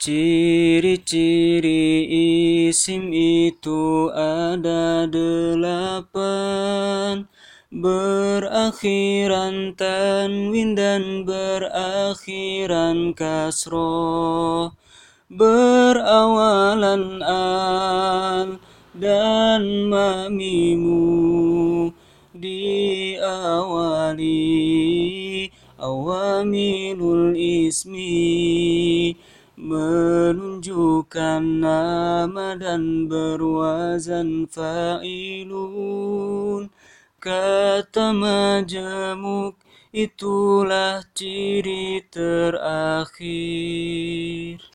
Ciri-ciri isim itu ada 8, berakhiran tanwin dan berakhiran kasroh, berawalan al dan mamimu, diawali awamilul ismi, menunjukkan nama dan berwazan fa'ilun. Kata majemuk itulah ciri terakhir.